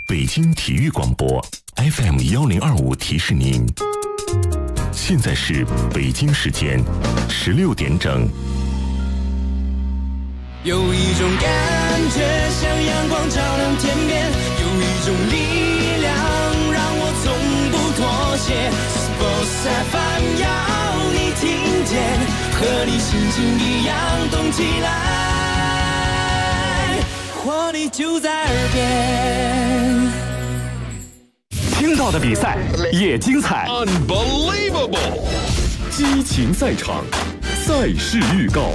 北京体育广播 FM1025提示您，现在是北京时间16点整。 有一种感觉像阳光照亮天边，有一种力量让我从不妥协。Sports FM 要你听见，和你心情一样动起来，活力就在耳边。 听到的比赛也精彩 Unbelievable 激情赛场，赛事预告。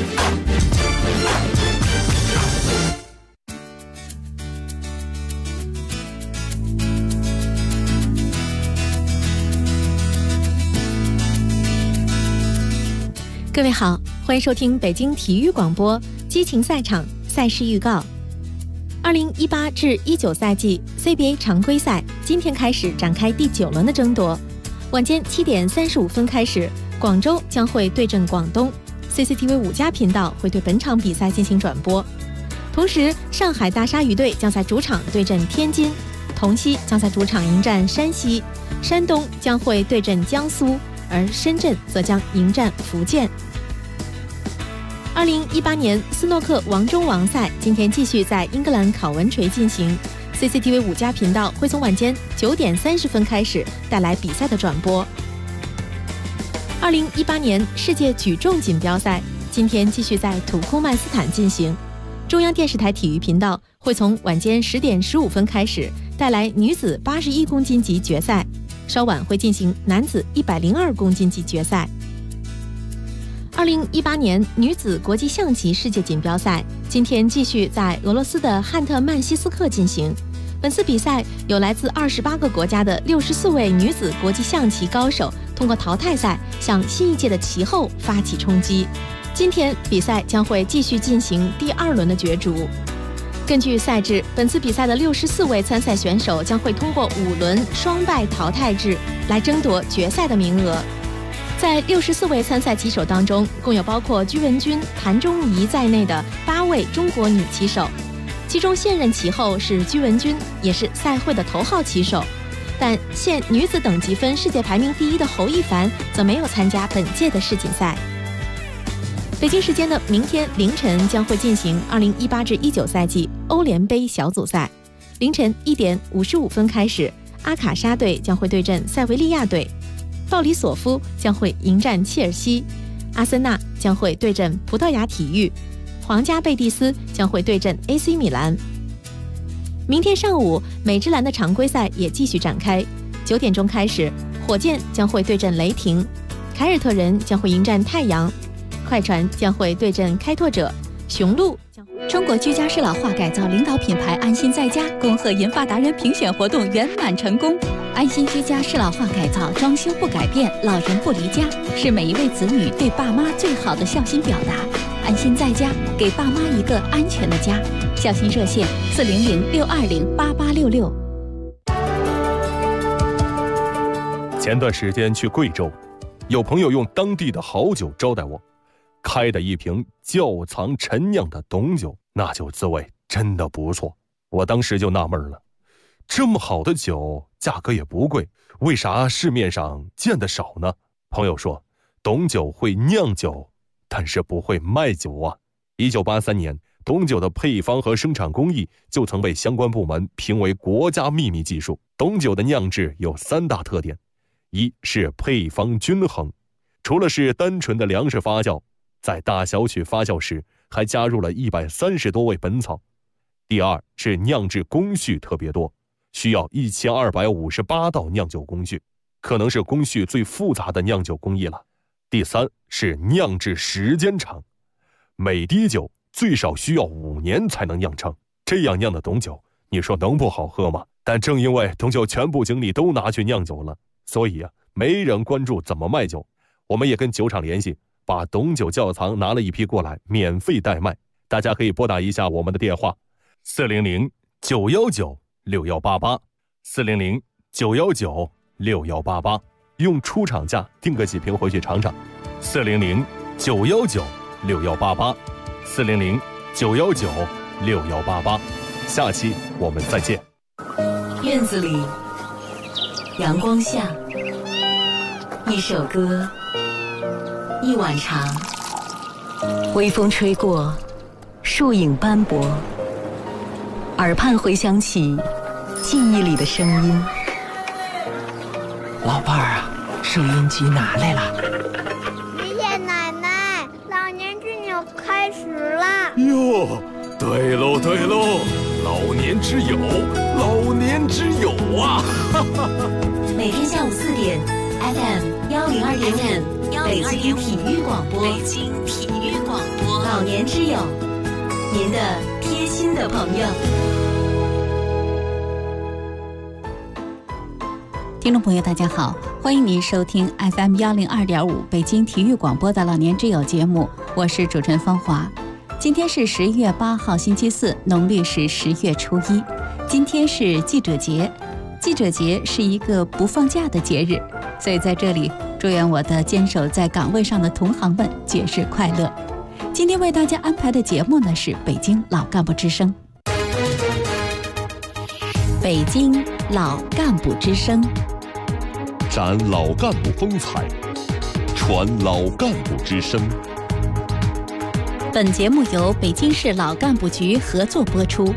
各位好，欢迎收听北京体育广播激情赛场赛事预告。2018至19赛季 CBA 常规赛今天开始展开第9轮的争夺。晚间7点35分开始，广州将会对阵广东， CCTV 5家频道会对本场比赛进行转播。同时，上海大鲨鱼队将在主场对阵天津，同曦将在主场迎战山西，山东将会对阵江苏，而深圳则将迎战福建。2018年斯诺克王中王赛今天继续在英格兰考文垂进行， CCTV 5家频道会从晚间9点30分开始带来比赛的转播。2018年世界举重锦标赛今天继续在土库曼斯坦进行，中央电视台体育频道会从晚间10点15分开始带来女子81公斤级决赛，稍晚会进行男子102公斤级决赛。2018年女子国际象棋世界锦标赛今天继续在俄罗斯的汉特曼西斯克进行。本次比赛有来自28个国家的64位女子国际象棋高手通过淘汰赛向新一届的棋后发起冲击。今天比赛将会继续进行第2轮的角逐。根据赛制，本次比赛的64位参赛选手将会通过5轮双败淘汰制来争夺决赛的名额。在64位参赛棋手当中，共有包括居文君、谭忠仪在内的8位中国女棋手，其中现任棋后是居文君，也是赛会的头号棋手。但现女子等级分世界排名第1的侯亦凡则没有参加本届的世锦赛。北京时间的明天凌晨将会进行2018至19赛季欧联杯小组赛，凌晨1点55分开始，阿卡莎队将会对阵塞维利亚队，鲍里索夫将会迎战切尔西，阿森纳将会对阵葡萄牙体育，皇家贝蒂斯将会对阵 AC 米兰。明天上午美职篮的常规赛也继续展开，9点钟开始，火箭将会对阵雷霆，凯尔特人将会迎战太阳，快船将会对阵开拓者，雄鹿中国居家适老化改造领导品牌安心在家恭贺研发达人评选活动圆满成功。安心居家适老化改造，装修不改变，老人不离家，是每一位子女对爸妈最好的孝心表达。安心在家，给爸妈一个安全的家。孝心热线400-620-8866。 前段时间去贵州，有朋友用当地的好酒招待我，开的一瓶窖藏陈酿的董酒，那酒滋味真的不错。我当时就纳闷了，这么好的酒价格也不贵，为啥市面上见得少呢？朋友说，董酒会酿酒，但是不会卖酒啊。1983年，董酒的配方和生产工艺就曾被相关部门评为国家秘密技术。董酒的酿制有3大特点，一是配方均衡，除了是单纯的粮食发酵，在大小曲发酵时还加入了130多味本草。第二是酿制工序特别多，需要1258道酿酒工序，可能是工序最复杂的酿酒工艺了。第三是酿制时间长，每滴酒最少需要5年才能酿成，这样酿的董酒，你说能不好喝吗？但正因为董酒全部精力都拿去酿酒了，所以没人关注怎么卖酒。我们也跟酒厂联系，把董酒窖藏拿了一批过来，免费代卖。大家可以拨打一下我们的电话400-919-6188 400-919-6188，用出厂价订个几瓶回去尝尝。400-919-6188 400-919-6188，下期我们再见。 院子里，阳光下，一首歌，一碗茶，微风吹过，树影斑驳，耳畔回响起记忆里的声音。 老伴儿啊，收音机拿来了。 爷爷奶奶，老年之友开始了。 哟，对喽对喽，老年之友，老年之友啊！ 每天下午4点 ，FM 102.5，北京体育广播，北京体育广播，老年之友，您的贴心的朋友。听众朋友，大家好，欢迎您收听 FM 102.5北京体育广播的老年之友节目，我是主持人芳华。今天是10月8号星期四，农历是10月初1。今天是记者节，记者节是一个不放假的节日，所以在这里祝愿我的坚守在岗位上的同行们节日快乐。今天为大家安排的节目呢是北京老干部之声。北京老干部之声， 展老干部风采，传老干部之声。 本节目由北京市老干部局合作播出。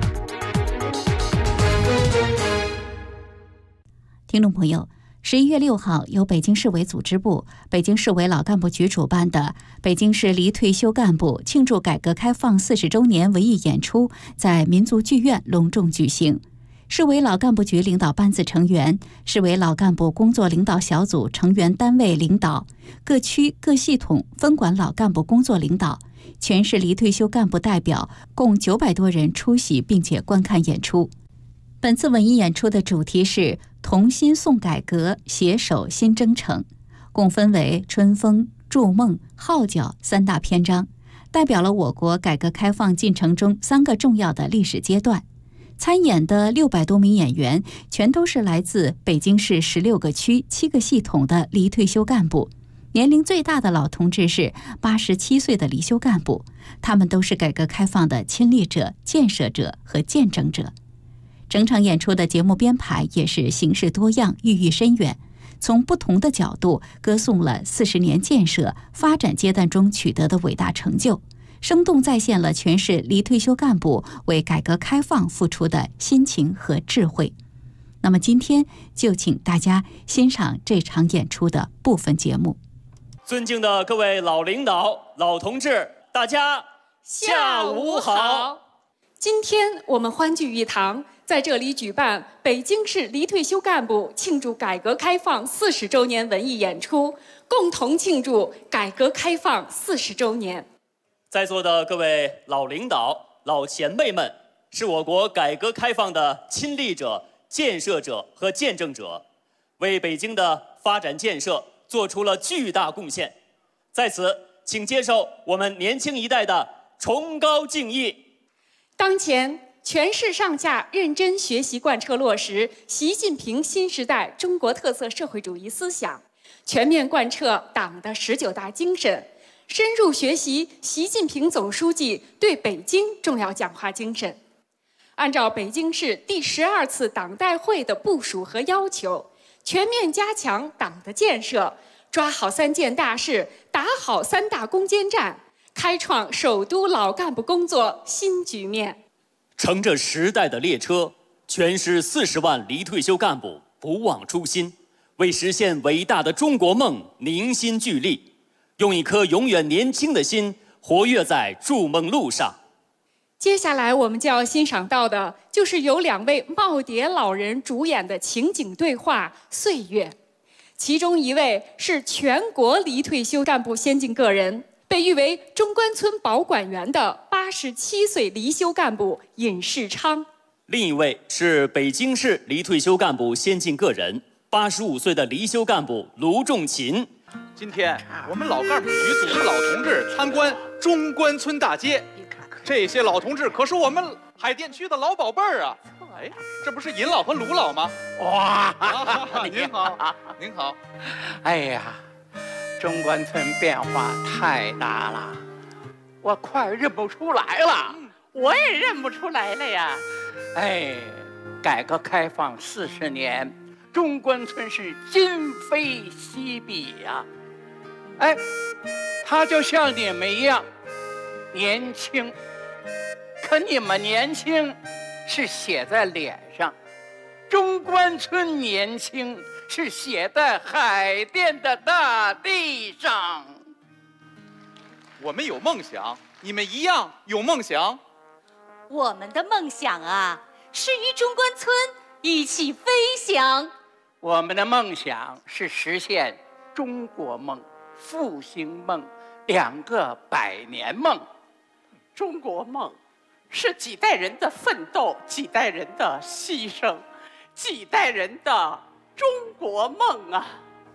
听众朋友，11月6号，由北京市委组织部、北京市委老干部局主办的北京市离退休干部庆祝改革开放40周年文艺演出在民族剧院隆重举行。市委老干部局领导班子成员、市委老干部工作领导小组成员单位领导、各区各系统分管老干部工作领导、全市离退休干部代表共900多人出席并且观看演出。本次文艺演出的主题是同心颂改革，携手新征程，共分为春风、筑梦、号角3大篇章，代表了我国改革开放进程中3个重要的历史阶段。参演的600多名演员全都是来自北京市16个区7个系统的离退休干部，年龄最大的老同志是87岁的离休干部，他们都是改革开放的亲历者、建设者和见证者。整场演出的节目编排也是形式多样、寓意深远，从不同的角度歌颂了40年建设发展阶段中取得的伟大成就，生动再现了全市离退休干部为改革开放付出的辛勤和智慧。那么今天就请大家欣赏这场演出的部分节目。 尊敬的各位老领导、老同志，大家下午好。 今天我们欢聚一堂，在这里举办北京市离退休干部庆祝改革开放40周年文艺演出，共同庆祝改革开放40周年。 在座的各位老领导、老前辈们，是我国改革开放的亲历者、建设者和见证者，为北京的发展建设做出了巨大贡献。在此，请接受我们年轻一代的崇高敬意。 当前，全市上下认真学习贯彻落实习近平新时代中国特色社会主义思想，全面贯彻党的19大精神，深入学习习近平总书记对北京重要讲话精神，按照北京市第12次党代会的部署和要求，全面加强党的建设，抓好3件大事，打好3大攻坚战，开创首都老干部工作新局面。 乘着时代的列车，全市40万离退休干部不忘初心，为实现伟大的中国梦凝心聚力，用一颗永远年轻的心活跃在筑梦路上。 接下来我们就要欣赏到的就是由2位耄耋老人主演的情景对话《岁月》，其中一位是全国离退休干部先进个人，被誉为中关村保管员的87岁离休干部尹世昌， 另一位是北京市离退休干部先进个人85岁的离休干部卢仲勤。 今天我们老干部局组织老同志参观中关村大街，这些老同志可是我们海淀区的老宝贝儿啊！哎，这不是尹老和卢老吗？哇，您好，您好。 哎呀，中关村变化太大了，我快认不出来了，我也认不出来了呀。哎， 改革开放40年，中关村是今非昔比呀。哎，他就像你们一样年轻，可你们年轻是写在脸上，中关村年轻是写在海淀的大地上。 我们有梦想，你们一样有梦想。 我们的梦想啊，是与中关村一起飞翔。 我们的梦想是实现中国梦、复兴梦2个100年梦。 中国梦是几代人的奋斗，几代人的牺牲，几代人的中国梦啊！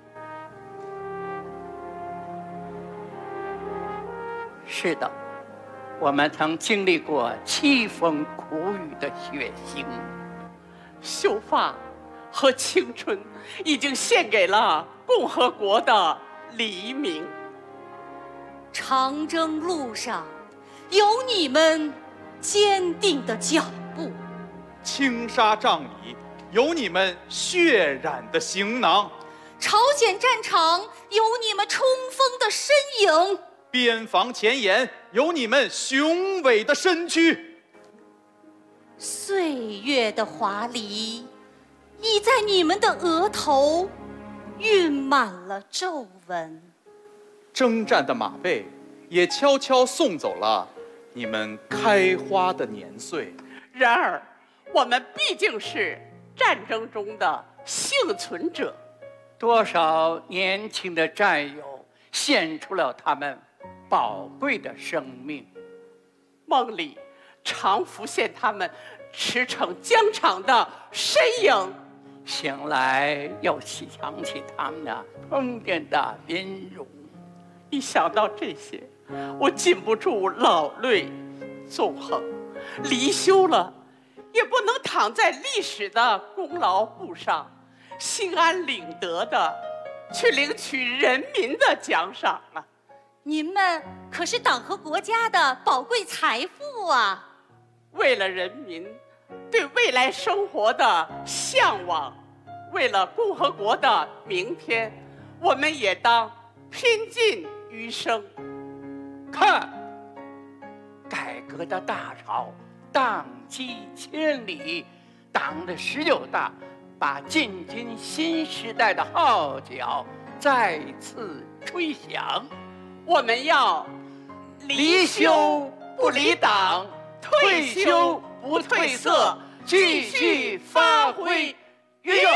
是的，我们曾经历过凄风苦雨的血腥， 秀发和青春已经献给了共和国的黎明。 长征路上有你们坚定的脚步， 青纱帐里有你们血染的行囊， 朝鲜战场有你们冲锋的身影， 边防前沿有你们雄伟的身躯。 岁月的华丽已在你们的额头晕满了皱纹， 征战的马背也悄悄送走了你们开花的年岁。 然而，我们毕竟是战争中的幸存者， 多少年轻的战友献出了他们宝贵的生命， 梦里常浮现他们驰骋疆场的身影， 醒来又想起他们那疯癫的面容。 一想到这些，我禁不住老泪纵横。离休了，也不能躺在历史的功劳簿上，心安理得的去领取人民的奖赏啊！ 您们可是党和国家的宝贵财富啊！ 为了人民对未来生活的向往，为了共和国的明天，我们也当拼尽余生。 看，改革的大潮荡气千里，党的19大把进军新时代的号角再次吹响。 我们要离休不离党，退休不褪色，继续发挥余热。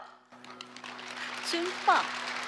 真棒！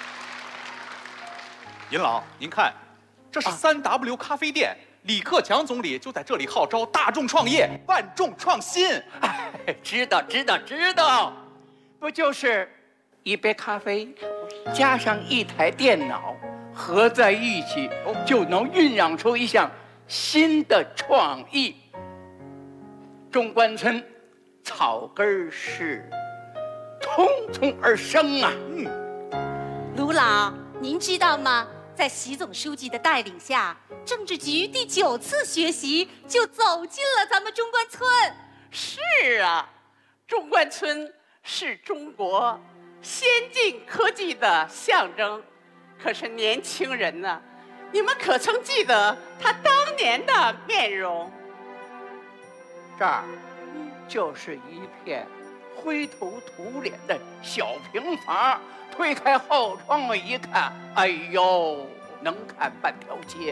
尹老，您看，这是3W 咖啡店，李克强总理就在这里号召大众创业，万众创新。 哎，知道，不就是一杯咖啡加上一台电脑合在一起，就能酝酿出一项新的创意。中关村草根是匆匆而生啊！ 卢老，您知道吗？在习总书记的带领下，政治局第9次学习就走进了咱们中关村。 是啊，中关村是中国先进科技的象征。可是年轻人呢，你们可曾记得他当年的面容？ 这儿就是一片灰头土脸的小平房，推开后窗一看，哎呦，能看半条街。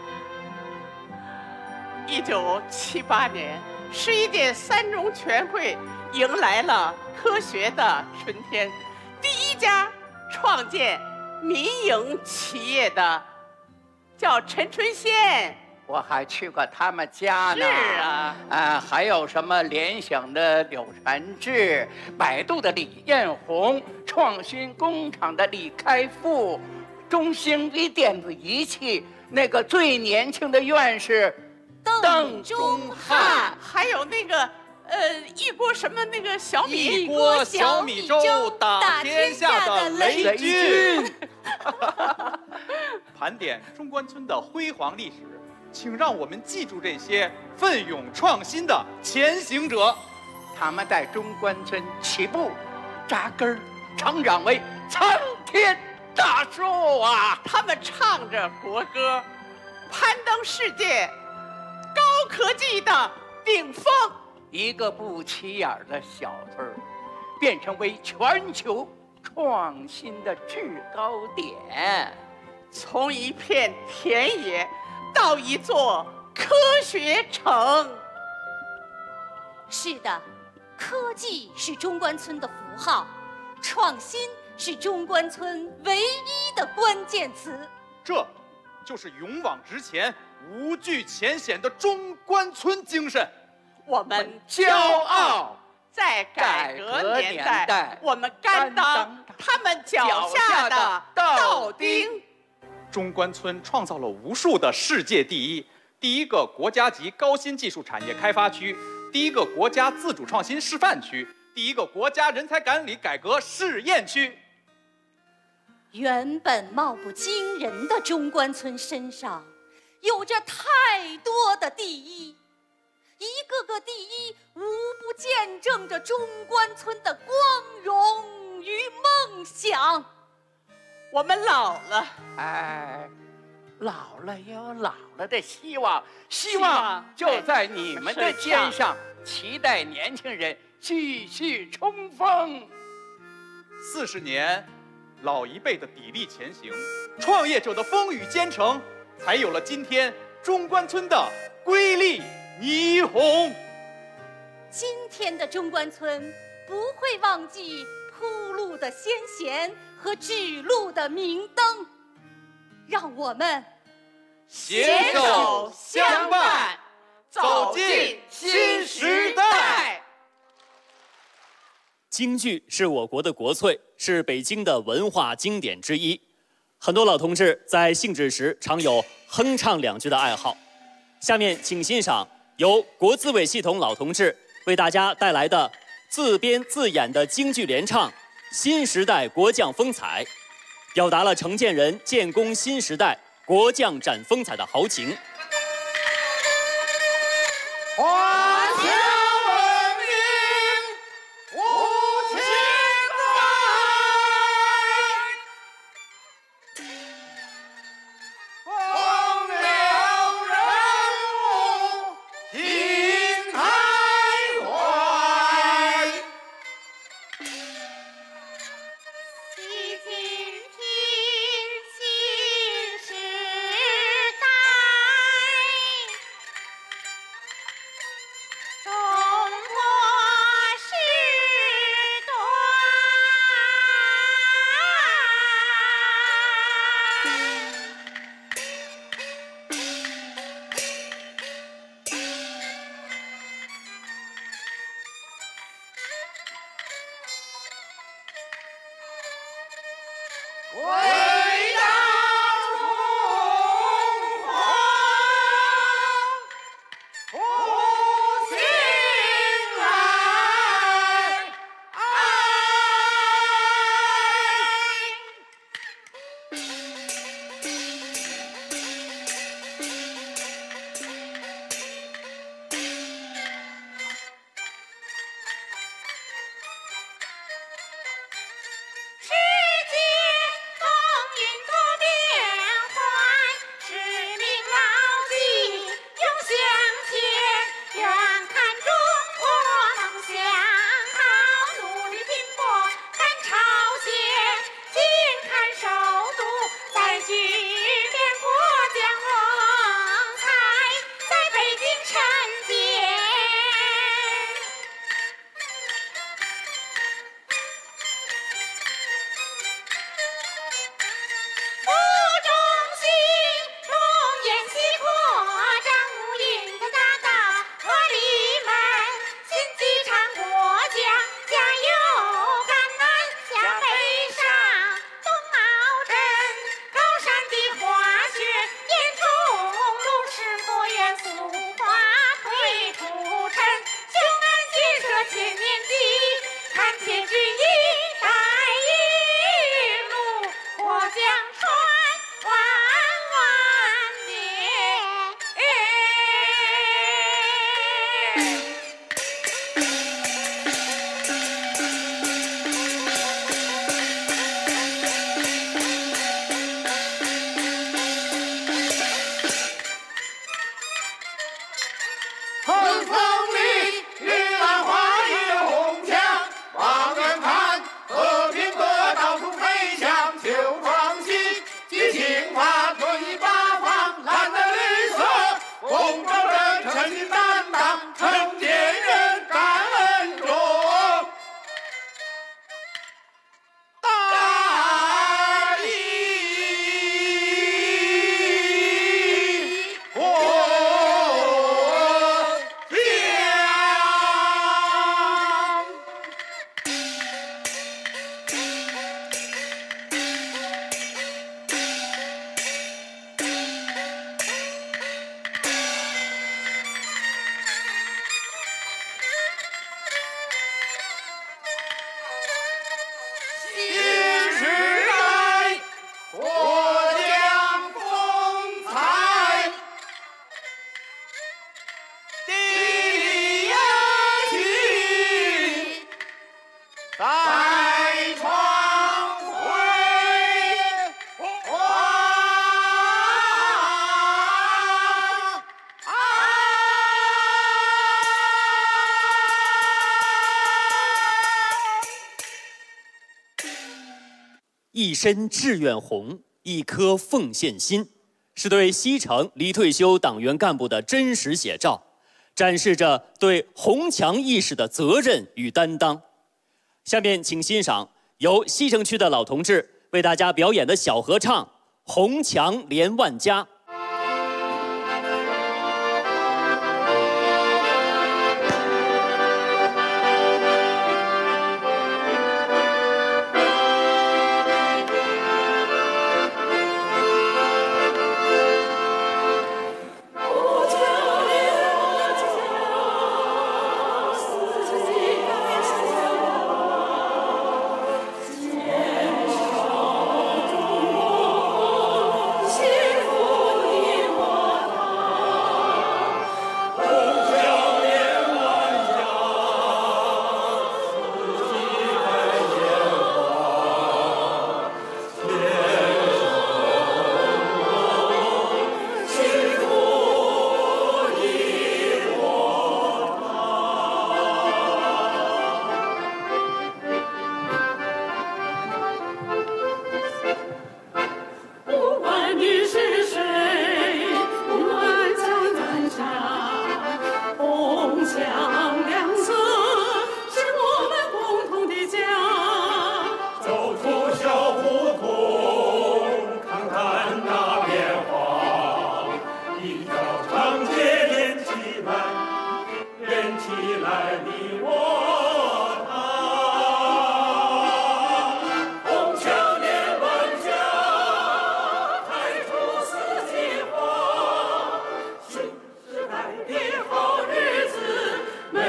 1978年11届3中全会迎来了科学的春天，第一家创建民营企业的叫陈春仙， 我还去过他们家呢。 是啊， 还有什么联想的柳传志、百度的李彦宏、创新工厂的李开复、中兴微电子仪器那个最年轻的院士邓中翰， 还有那个一锅什么那个小米， 一锅小米粥打天下的雷军。盘点中关村的辉煌历史，请让我们记住这些奋勇创新的前行者， 他们在中关村起步、扎根儿，成长为参天大树啊！ 他们唱着国歌，攀登世界高科技的顶峰。 一个不起眼的小村儿，变成为全球创新的制高点。 从一片田野到一座科学城。 是的，科技是中关村的符号，创新是中关村唯一的关键词。 这就是勇往直前、无惧浅显的中关村精神。 我们骄傲， 在改革年代，我们甘当他们脚下的道钉。 中关村创造了无数的世界第一：第一个国家级高新技术产业开发区，第一个国家自主创新示范区，第一个国家人才管理改革试验区。 原本貌不惊人的中关村身上，有着太多的第一。一个个第一，无不见证着中关村的光荣与梦想。 我们老了， 哎，老了也有老了的希望，希望就在你们的肩上，期待年轻人继续冲锋。 40年，老一辈的砥砺前行，创业者的风雨兼程，才有了今天中关村的瑰丽霓虹。 今天的中关村不会忘记铺路的先贤和指路的明灯，让我们携手相伴，走进新时代。 京剧是我国的国粹，是北京的文化经典之一。很多老同志在兴致时常有哼唱两句的爱好。下面请欣赏由国资委系统老同志为大家带来的自编自演的京剧联唱《新时代国将风采》，表达了承建人建功新时代国将展风采的豪情。 华夏文明无情在，风流人物听开怀。 习近平新时代，中国时伟大中华复兴来，世界风云多变幻，使命牢记永向前， 一身志愿红，一颗奉献心，是对西城离退休党员干部的真实写照，展示着对红墙意识的责任与担当。下面请欣赏由西城区的老同志为大家表演的小合唱《红墙连万家》。 每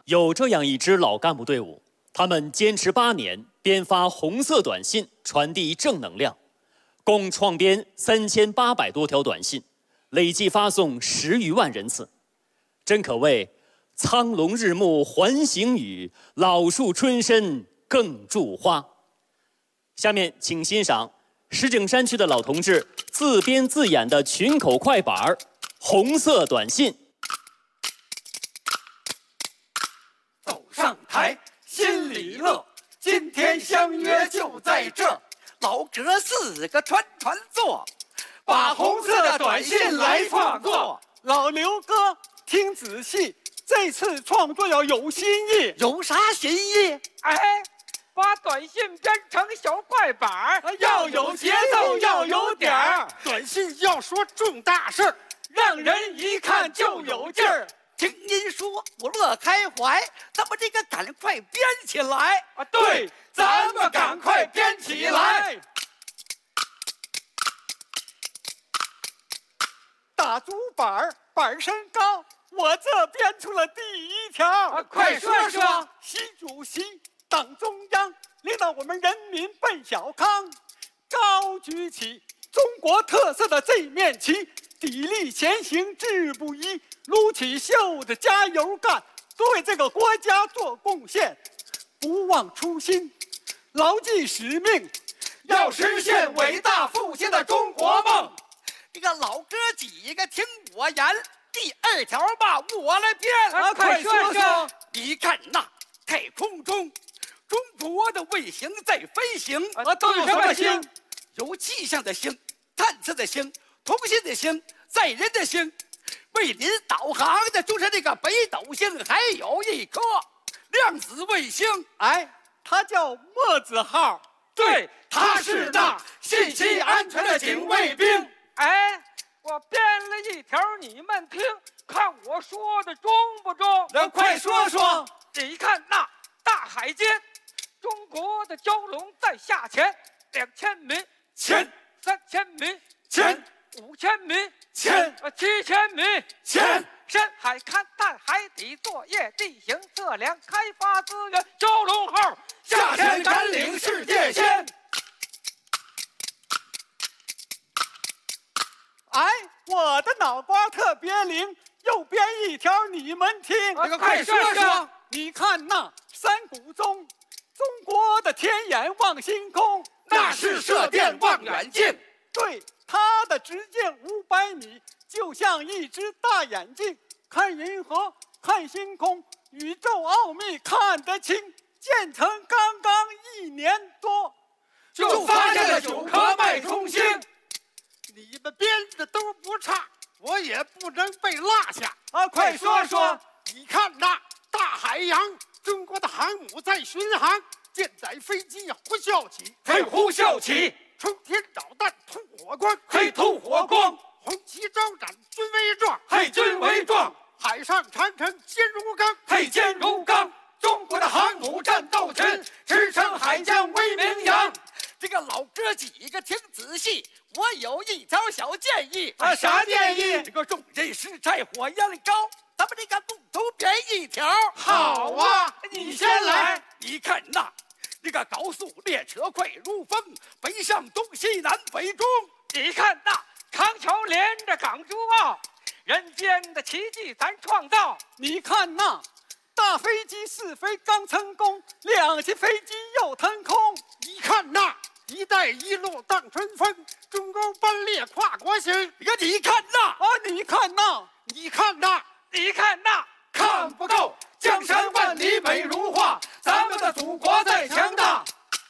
有这样一支老干部队伍，他们坚持8年，编发红色短信，传递正能量，共创编3800多条短信，累计发送10余万人次，真可谓苍龙日暮还行雨，老树春深更著花。下面请欣赏石景山区的老同志自编自演的群口快板《红色短信》。 走上台，心里乐，今天相约就在这儿。老哥4个串坐，把红色的短信来创作。 老刘哥，听仔细，这次创作要有新意。 有啥新意？ 哎，把短信编成小快板， 要有节奏，要有点儿。 短信要说重大事儿， 让人一看就有劲儿。 听您说，我乐开怀，咱们这个赶快编起来啊！对，咱们赶快编起来。大竹板身高，我这编出了第1条。 快说说。 习主席，党中央领导我们人民奔小康，高举起中国特色的这面旗，砥砺前行志不移，撸起袖子加油干，多为这个国家做贡献，不忘初心，牢记使命，要实现伟大复兴的中国梦。 这个老哥几个听我言，第2条吧，我来编。 快说说。 你看那太空中，中国的卫星在飞行。 都有什么星？ 有气象的星，探测的星，通信的星，载人的星。为您导航的就是这个北斗星，还有一颗量子卫星。 哎，它叫墨子号。 对， 它是那信息安全的警卫兵。 哎，我编了1条，你们听，看我说的中不中？ 快说说。 你看那大海间，中国的蛟龙在下潜，2000米潜 ，3000米潜 ，5000米潜 ，7000米潜。 深海勘探，海底作业，地形测量，开发资源。蛟龙号下潜占领世界先。哎，我的脑瓜特别灵，又编1条，你们听。 快说说。 你看那山谷中，中国的天眼望星空， 那是射电望远镜。 对，它的直径500米，就像一只大眼睛，看银河，看星空，宇宙奥秘看得清。建成刚刚1年多， 就发现了9颗脉冲星。 你们编的都不差，我也不能被落下。 快说说。 你看那大海洋，中国的航母在巡航，舰载飞机呼啸起， 呼啸起。 冲天导弹吐火光， 吐火光。 红旗招展军威壮， 军威壮。 海上长城坚如钢， 坚如钢。中国的航母战斗群，驰骋海疆威名扬。这个老哥几个听仔细，我有1条小建议。 啥建议？ 这个众人拾柴火焰高，咱们这个共同编1条。 好啊，你先来。 你看那这个高速列车快如风，北上东西南北中。 你看那康桥连着港珠澳，人间的奇迹咱创造。 你看那大飞机试飞刚成功，2架飞机又腾空。 你看那一带一路荡春风，中欧班列跨国行。你看那你看那你看那你看那看不够，江山万里美如画，咱们的祖国在强大。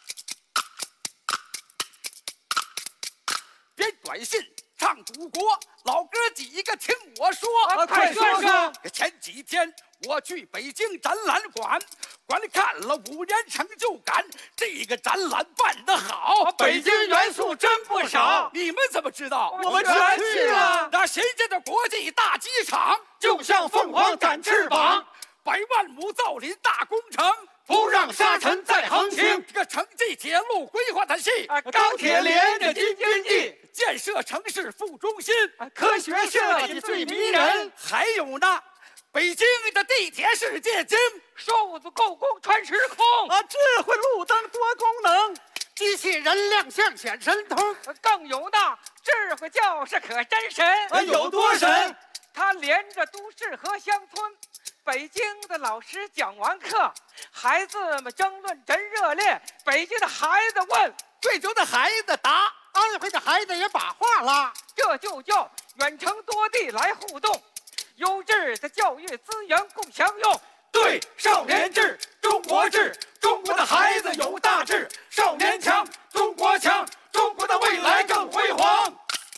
编短信唱祖国，老哥几个听我说。 快说说。 前几天我去北京展览馆，观看了5年成就感，这个展览办得好， 北京元素真不少。 你们怎么知道？ 我们全去了。 那深圳的国际大机场就像凤凰展翅膀 ，100万亩造林大工程， 不让沙尘再横行。 这个城际铁路规划的细， 高铁连着京津冀， 建设城市副中心， 科学设计最迷人。 还有呢， 北京的地铁世界经， 数字够工穿时空， 智慧路灯多功能，机器人亮相显神通， 更有那智慧教室可真神， 有多神？ 它连着都市和乡村。北京的老师讲完课，孩子们争论真热烈。北京的孩子问， 贵州的孩子答，安徽的孩子也把话拉。 这就叫远程多地来互动，优质的教育资源共享用。 对，少年智，中国智，中国的孩子有大志，少年强，中国强，中国的未来更辉煌。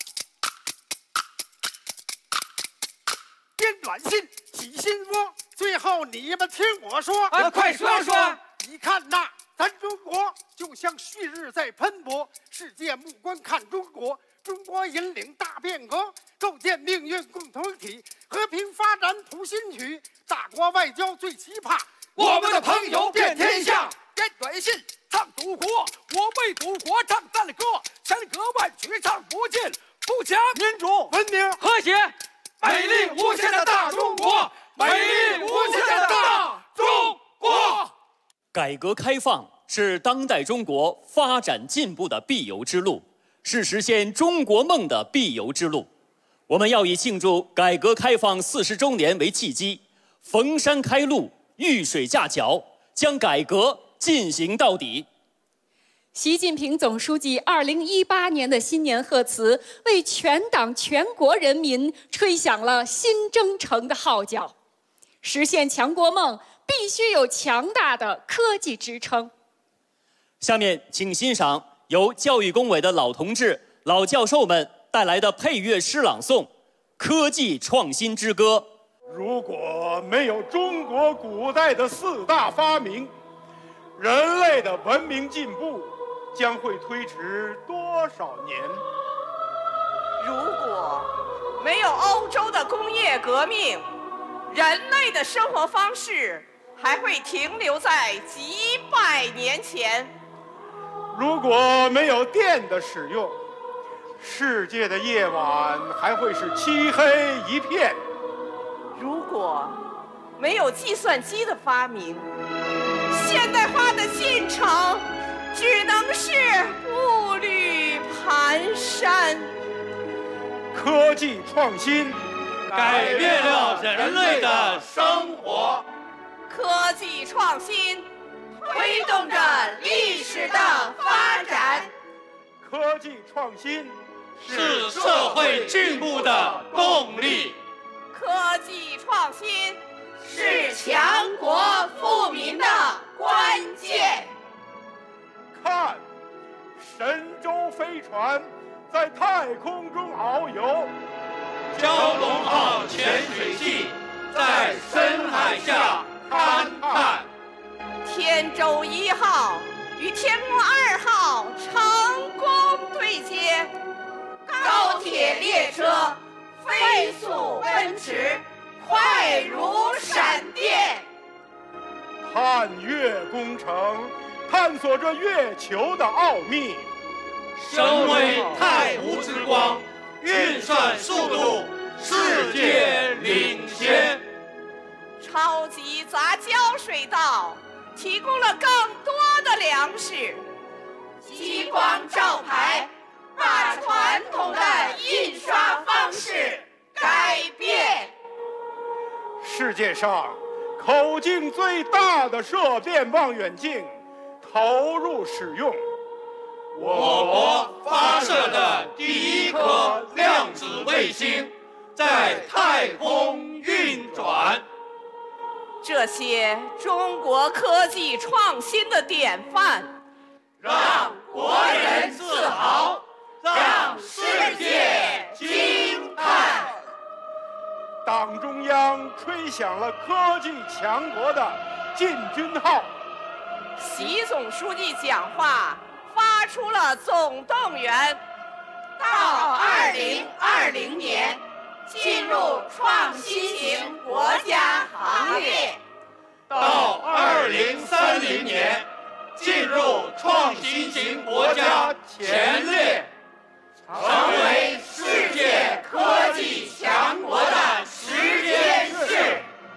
编短信，起心窝，最后你们听我说， 快说说。 你看那咱中国就像旭日在喷薄，世界目光看中国，中国引领大变革，构建命运共同体，和平发展谱新曲，大国外交最奇葩， 我们的朋友遍天下。编短信唱祖国，我为祖国唱赞歌，千歌万曲唱不尽，富强民主文明和谐。 美丽无限的大中国，美丽无限的大中国。 改革开放是当代中国发展进步的必由之路，是实现中国梦的必由之路。我们要以庆祝改革开放40周年为契机，逢山开路，遇水架桥，将改革进行到底。 习近平总书记2018年的新年贺词，为全党全国人民吹响了新征程的号角。实现强国梦，必须有强大的科技支撑。 下面，请欣赏由教育工委的老同志、老教授们带来的配乐诗朗诵《科技创新之歌》。 如果没有中国古代的4大发明，人类的文明进步将会推迟多少年？ 如果没有欧洲的工业革命，人类的生活方式还会停留在几百年前。 如果没有电的使用，世界的夜晚还会是漆黑一片。 如果没有计算机的发明，现代化的进程只能是步履蹒跚。 科技创新改变了人类的生活， 科技创新推动着历史的发展， 科技创新是社会进步的动力， 科技创新是强国富民的关键。 看，神舟飞船在太空中遨游， 蛟龙号潜水器在深海下勘探， 天舟1号与天宫2号成功对接，高铁列车飞速奔驰，快如闪电。 探月工程探索着月球的奥秘， 身为太湖之光，运算速度世界领先。 超级杂交水稻提供了更多的粮食，激光照排把传统的印刷方式改变。 世界上口径最大的射电望远镜投入使用， 我国发射的第一颗量子卫星在太空运转。 这些中国科技创新的典范， 让国人自豪，让世界惊叹。 党中央吹响了科技强国的进军号， 习总书记讲话发出了总动员，到2020年进入创新型国家行列， 到2030年进入创新型国家前列，成为世界科技强国的时间势。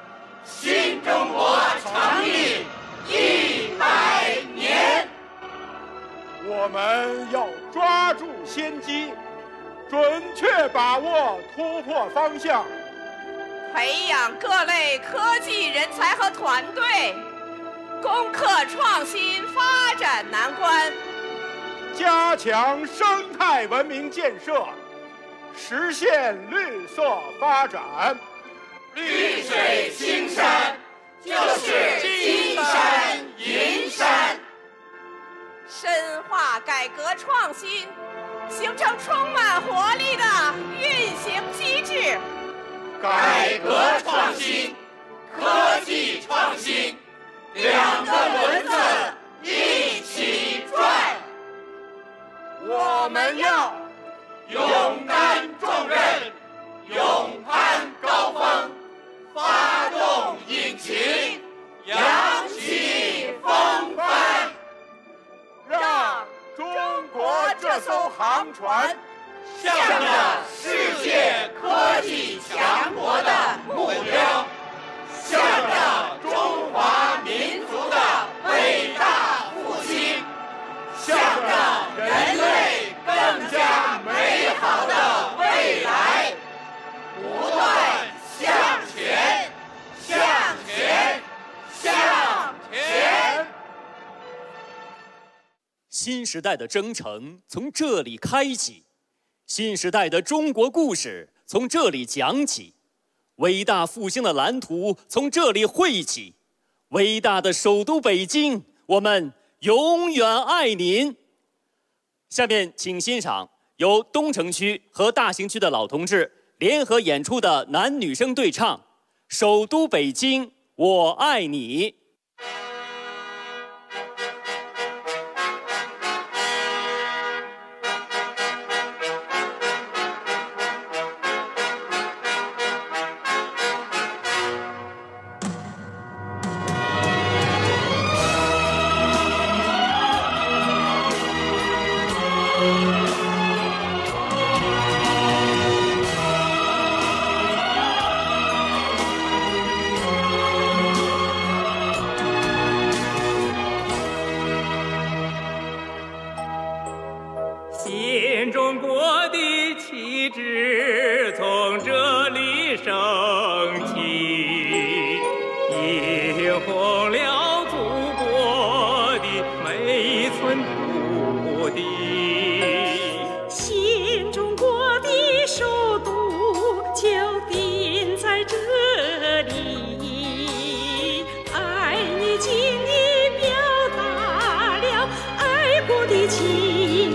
准确把握突破方向， 培养各类科技人才和团队，攻克创新发展难关， 加强生态文明建设，实现绿色发展。 绿水青山就是金山银山。 深化改革创新，形成充满活力的运行机制。 改革创新，科技创新，两个轮子一起转。 我们要勇担重任，勇攀高峰，发动引擎，扬起风帆， 让中国这艘航船向着世界科技强国的目标，向着中华民族的伟大复兴，向着人类更加美好的未来，不断向前，向前，向前。 新时代的征程从这里开启，新时代的中国故事从这里讲起，伟大复兴的蓝图从这里绘起，伟大的首都北京，我们永远爱您。下面请欣赏由东城区和大兴区的老同志联合演出的男女生对唱《首都北京，我爱你》。 新中国的旗帜从这里升起，映红了祖国的每一寸土地。 新中国的首都就定在这里，爱你尽力表达了爱国的情。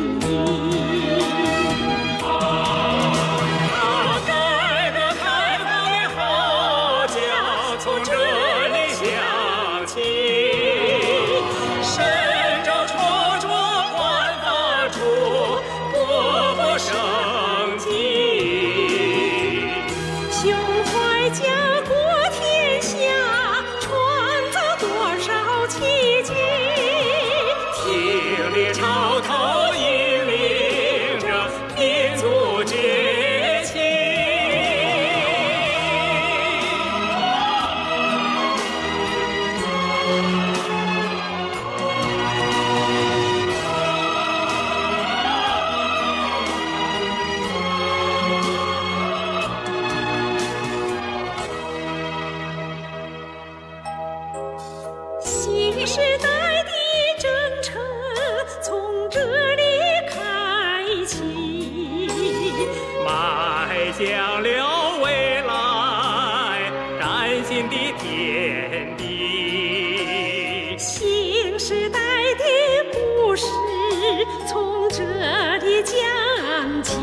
新时代的征程从这里开启， 迈向了未来崭新的天地。 新时代的故事从这里讲起，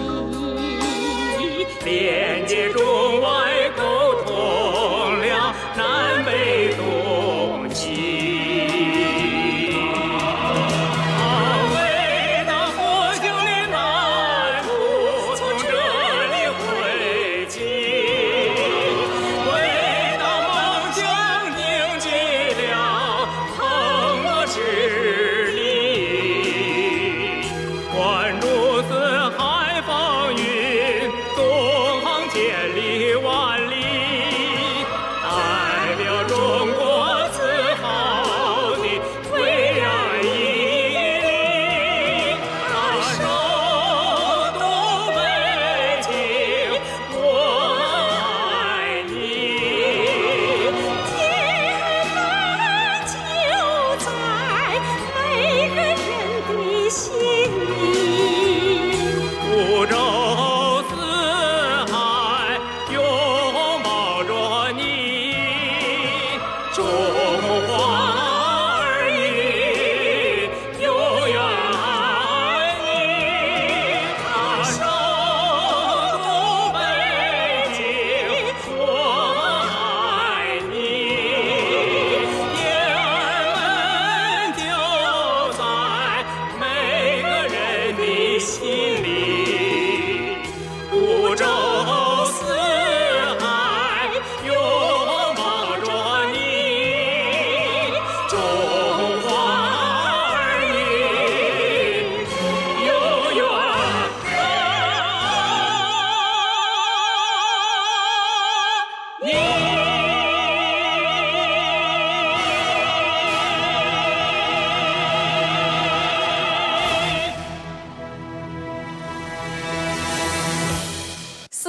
连接中外，沟通了南北东西。 关注四海风云，纵横千里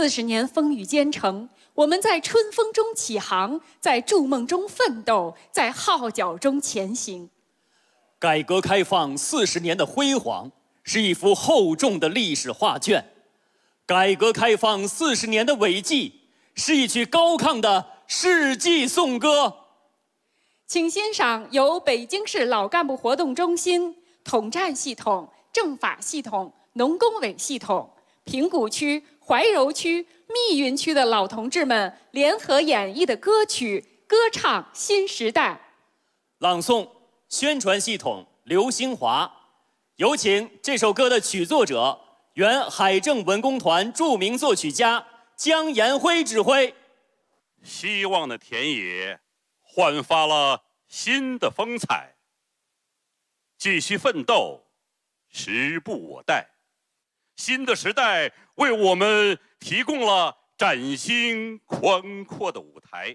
40年风雨兼程，我们在春风中起航，在筑梦中奋斗，在号角中前行。 改革开放40年的辉煌，是一幅厚重的历史画卷；改革开放40年的伟绩，是一曲高亢的世纪颂歌。 请欣赏由北京市老干部活动中心、统战系统、政法系统、农工委系统、平谷区、怀柔区、密云区的老同志们联合演绎的歌曲《歌唱新时代》。 朗诵宣传系统刘兴华，有请这首歌的曲作者、原海政文工团著名作曲家姜延辉指挥。 希望的田野焕发了新的风采，继续奋斗，时不我待。新的时代为我们提供了崭新宽阔的舞台。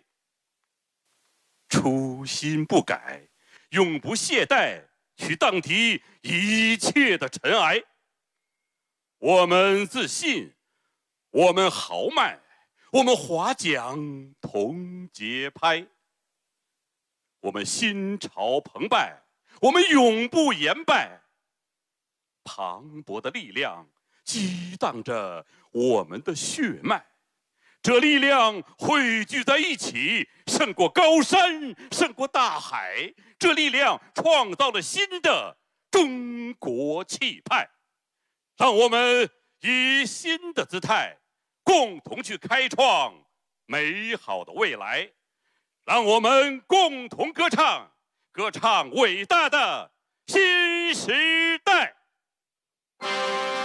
初心不改，永不懈怠，去荡涤一切的尘埃。我们自信，我们豪迈，我们划桨同节拍。我们心潮澎湃，我们永不言败。磅礴的力量激荡着我们的血脉，这力量汇聚在一起，胜过高山，胜过大海。这力量创造了新的中国气派。让我们以新的姿态，共同去开创美好的未来。让我们共同歌唱，歌唱伟大的新时代。